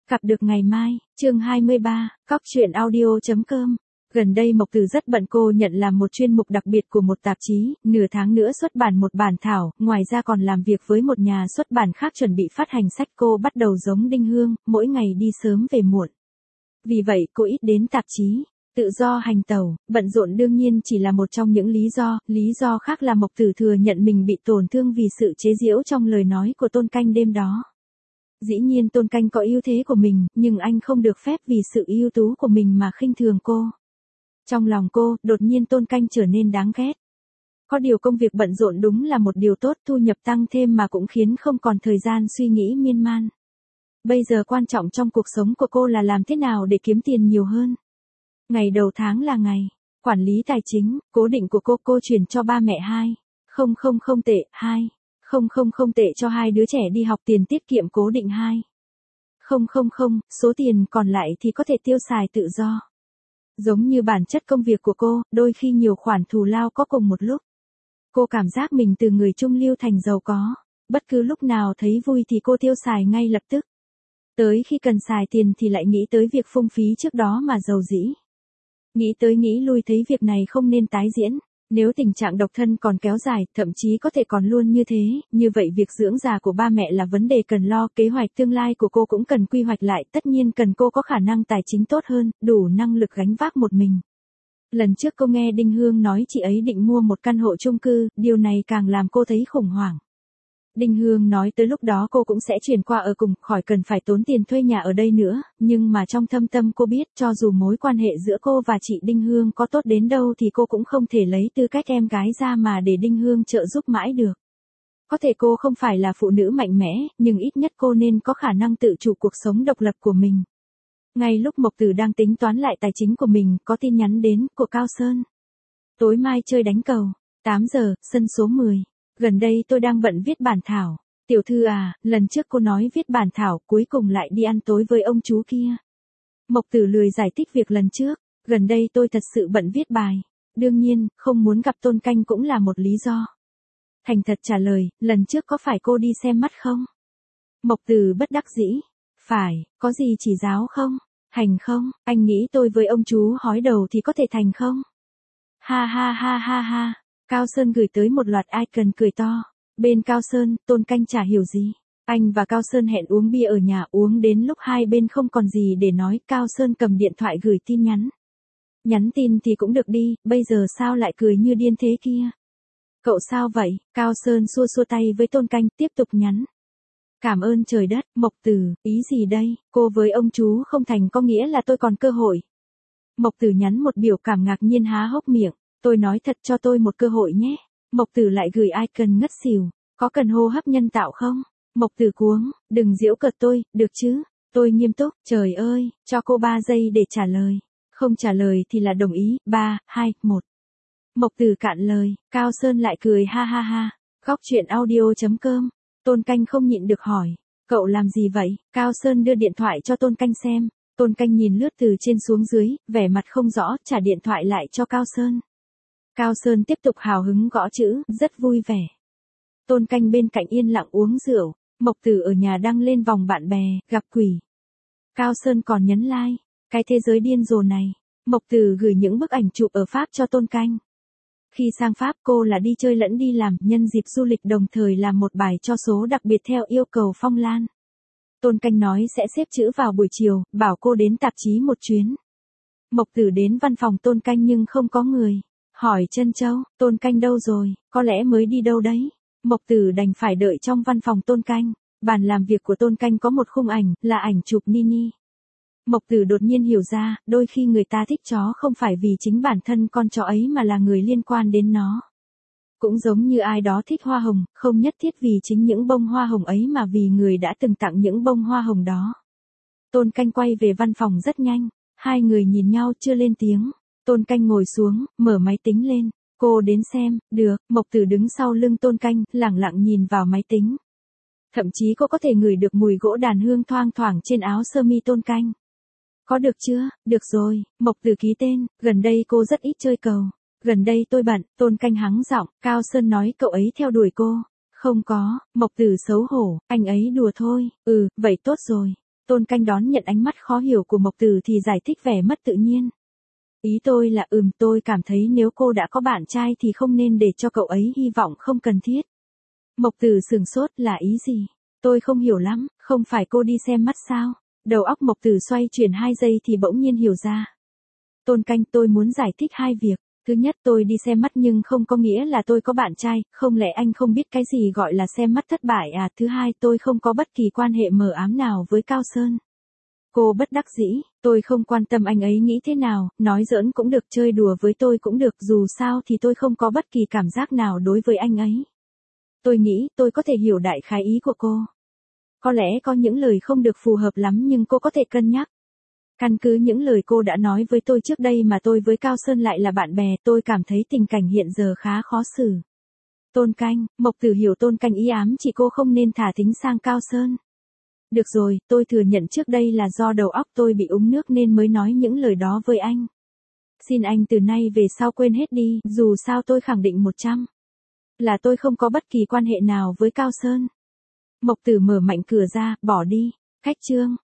Gặp được ngày mai, chương 23, Cóc truyện audio.com. Gần đây Mộc Tử rất bận, cô nhận làm một chuyên mục đặc biệt của một tạp chí, nửa tháng nữa xuất bản một bản thảo, ngoài ra còn làm việc với một nhà xuất bản khác chuẩn bị phát hành sách. Cô bắt đầu giống Đinh Hương, mỗi ngày đi sớm về muộn. Vì vậy cô ít đến tạp chí, tự do hành tẩu, bận rộn đương nhiên chỉ là một trong những lý do khác là Mộc Tử thừa nhận mình bị tổn thương vì sự chế giễu trong lời nói của Tôn Canh đêm đó. Dĩ nhiên Tôn Canh có ưu thế của mình, nhưng anh không được phép vì sự ưu tú của mình mà khinh thường cô. Trong lòng cô, đột nhiên Tôn Canh trở nên đáng ghét. Có điều công việc bận rộn đúng là một điều tốt, thu nhập tăng thêm mà cũng khiến không còn thời gian suy nghĩ miên man. Bây giờ quan trọng trong cuộc sống của cô là làm thế nào để kiếm tiền nhiều hơn. Ngày đầu tháng là ngày quản lý tài chính cố định của cô chuyển cho ba mẹ 2,000 tệ, 2,000 tệ cho hai đứa trẻ đi học, tiền tiết kiệm cố định 2,000, số tiền còn lại thì có thể tiêu xài tự do. Giống như bản chất công việc của cô, đôi khi nhiều khoản thù lao có cùng một lúc. Cô cảm giác mình từ người trung lưu thành giàu có, bất cứ lúc nào thấy vui thì cô tiêu xài ngay lập tức. Tới khi cần xài tiền thì lại nghĩ tới việc phung phí trước đó mà giàu dĩ. Nghĩ tới nghĩ lui thấy việc này không nên tái diễn. Nếu tình trạng độc thân còn kéo dài, thậm chí có thể còn luôn như thế, như vậy việc dưỡng già của ba mẹ là vấn đề cần lo, kế hoạch tương lai của cô cũng cần quy hoạch lại, tất nhiên cần cô có khả năng tài chính tốt hơn, đủ năng lực gánh vác một mình. Lần trước cô nghe Đinh Hương nói chị ấy định mua một căn hộ chung cư, điều này càng làm cô thấy khủng hoảng. Đinh Hương nói tới lúc đó cô cũng sẽ chuyển qua ở cùng, khỏi cần phải tốn tiền thuê nhà ở đây nữa, nhưng mà trong thâm tâm cô biết cho dù mối quan hệ giữa cô và chị Đinh Hương có tốt đến đâu thì cô cũng không thể lấy tư cách em gái ra mà để Đinh Hương trợ giúp mãi được. Có thể cô không phải là phụ nữ mạnh mẽ, nhưng ít nhất cô nên có khả năng tự chủ cuộc sống độc lập của mình. Ngay lúc Mộc Tử đang tính toán lại tài chính của mình, có tin nhắn đến của Cao Sơn. Tối mai chơi đánh cầu, 8 giờ, sân số 10. Gần đây tôi đang bận viết bản thảo. Tiểu thư à, lần trước cô nói viết bản thảo, cuối cùng lại đi ăn tối với ông chú kia. Mộc Tử lười giải thích việc lần trước. Gần đây tôi thật sự bận viết bài. Đương nhiên, không muốn gặp Tôn Canh cũng là một lý do. Thành thật trả lời, lần trước có phải cô đi xem mắt không? Mộc Tử bất đắc dĩ. Phải, có gì chỉ giáo không? Hành không? Anh nghĩ tôi với ông chú hói đầu thì có thể thành không? Ha ha ha ha ha. Cao Sơn gửi tới một loạt icon cười to. Bên Cao Sơn, Tôn Canh chả hiểu gì. Anh và Cao Sơn hẹn uống bia ở nhà, uống đến lúc hai bên không còn gì để nói, Cao Sơn cầm điện thoại gửi tin nhắn. Nhắn tin thì cũng được đi, bây giờ sao lại cười như điên thế kia? Cậu sao vậy? Cao Sơn xua xua tay với Tôn Canh, tiếp tục nhắn. Cảm ơn trời đất, Mộc Tử, ý gì đây? Cô với ông chú không thành có nghĩa là tôi còn cơ hội. Mộc Tử nhắn một biểu cảm ngạc nhiên há hốc miệng. Tôi nói thật, cho tôi một cơ hội nhé. Mộc Tử lại gửi icon ngất xỉu. Có cần hô hấp nhân tạo không? Mộc Tử cuống, đừng giễu cợt tôi, được chứ? Tôi nghiêm túc, trời ơi, cho cô 3 giây để trả lời. Không trả lời thì là đồng ý, 3, 2, 1. Mộc Tử cạn lời, Cao Sơn lại cười ha ha ha. Cóc truyện audio.com. Tôn Canh không nhịn được hỏi, cậu làm gì vậy? Cao Sơn đưa điện thoại cho Tôn Canh xem. Tôn Canh nhìn lướt từ trên xuống dưới, vẻ mặt không rõ, trả điện thoại lại cho Cao Sơn. Cao Sơn tiếp tục hào hứng gõ chữ, rất vui vẻ. Tôn Canh bên cạnh yên lặng uống rượu, Mộc Tử ở nhà đăng lên vòng bạn bè, gặp quỷ. Cao Sơn còn nhấn like, cái thế giới điên rồ này. Mộc Tử gửi những bức ảnh chụp ở Pháp cho Tôn Canh. Khi sang Pháp cô là đi chơi lẫn đi làm, nhân dịp du lịch đồng thời làm một bài cho số đặc biệt theo yêu cầu Phong Lan. Tôn Canh nói sẽ xếp chữ vào buổi chiều, bảo cô đến tạp chí một chuyến. Mộc Tử đến văn phòng Tôn Canh nhưng không có người. Hỏi Trân Châu, Tôn Canh đâu rồi, có lẽ mới đi đâu đấy. Mộc Tử đành phải đợi trong văn phòng Tôn Canh. Bàn làm việc của Tôn Canh có một khung ảnh, là ảnh chụp Nini. Mộc Tử đột nhiên hiểu ra, đôi khi người ta thích chó không phải vì chính bản thân con chó ấy mà là người liên quan đến nó. Cũng giống như ai đó thích hoa hồng, không nhất thiết vì chính những bông hoa hồng ấy mà vì người đã từng tặng những bông hoa hồng đó. Tôn Canh quay về văn phòng rất nhanh, hai người nhìn nhau chưa lên tiếng. Tôn Canh ngồi xuống, mở máy tính lên. Cô đến xem, được. Mộc Tử đứng sau lưng Tôn Canh, lẳng lặng nhìn vào máy tính. Thậm chí cô có thể ngửi được mùi gỗ đàn hương thoang thoảng trên áo sơ mi Tôn Canh. Có được chưa? Được rồi. Mộc Tử ký tên. Gần đây cô rất ít chơi cầu. Gần đây tôi bận. Tôn Canh hắng giọng. Cao Sơn nói cậu ấy theo đuổi cô. Không có. Mộc Tử xấu hổ. Anh ấy đùa thôi. Ừ, vậy tốt rồi. Tôn Canh đón nhận ánh mắt khó hiểu của Mộc Tử thì giải thích vẻ mất tự nhiên. Ý tôi là tôi cảm thấy nếu cô đã có bạn trai thì không nên để cho cậu ấy hy vọng không cần thiết. Mộc Tử sửng sốt, là ý gì? Tôi không hiểu lắm, không phải cô đi xem mắt sao? Đầu óc Mộc Tử xoay chuyển 2 giây thì bỗng nhiên hiểu ra. Tôn Canh, tôi muốn giải thích 2 việc. Thứ nhất, tôi đi xem mắt nhưng không có nghĩa là tôi có bạn trai, không lẽ anh không biết cái gì gọi là xem mắt thất bại à? Thứ hai, tôi không có bất kỳ quan hệ mờ ám nào với Cao Sơn. Cô bất đắc dĩ, tôi không quan tâm anh ấy nghĩ thế nào, nói giỡn cũng được, chơi đùa với tôi cũng được, dù sao thì tôi không có bất kỳ cảm giác nào đối với anh ấy. Tôi nghĩ tôi có thể hiểu đại khái ý của cô. Có lẽ có những lời không được phù hợp lắm nhưng cô có thể cân nhắc. Căn cứ những lời cô đã nói với tôi trước đây mà tôi với Cao Sơn lại là bạn bè, tôi cảm thấy tình cảnh hiện giờ khá khó xử. Tôn Canh, Mộc Tử hiểu Tôn Canh ý ám chỉ cô không nên thả thính sang Cao Sơn. Được rồi, tôi thừa nhận trước đây là do đầu óc tôi bị úng nước nên mới nói những lời đó với anh. Xin anh từ nay về sau quên hết đi, dù sao tôi khẳng định 100 là tôi không có bất kỳ quan hệ nào với Cao Sơn. Mộc Tử mở mạnh cửa ra, bỏ đi. Khách chương.